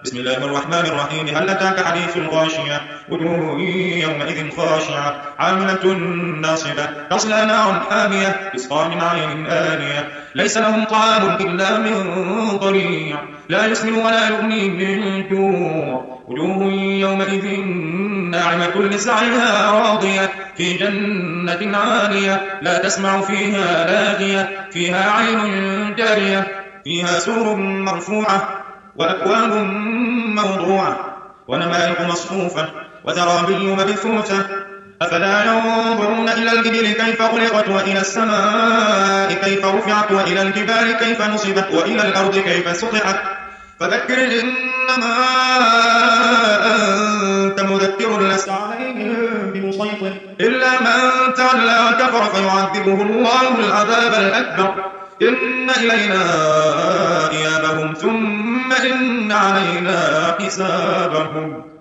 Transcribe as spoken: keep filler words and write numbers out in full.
بسم الله الرحمن الرحيم. هل أتاك حديث الغاشية؟ وجوه يومئذ خاشعة عاملة ناصبة تصلى نارا حامية تسقى من عين آنية ليس لهم طعام إلا من ضريع لا يسمن ولا يغني من جوع وجوه يومئذ ناعمة لسعيها راضية في جنة عالية لا تسمع فيها لاغية فيها عين جارية فيها سور مرفوعة وأكواب موضوعة ونمارق مصفوفة وزرابي مبثوثة أفلا ينظرون إلى الإبل كيف خلقت وإلى السماء كيف رفعت وإلى الجبال كيف نصبت وإلى الأرض كيف سطحت فذكر إنما أنت مذكر لست عليهم بمسيطر إلا من تولى وكفر فيعذبه الله العذاب الأكبر إن إلينا إيابهم ثم إن علينا حسابهم.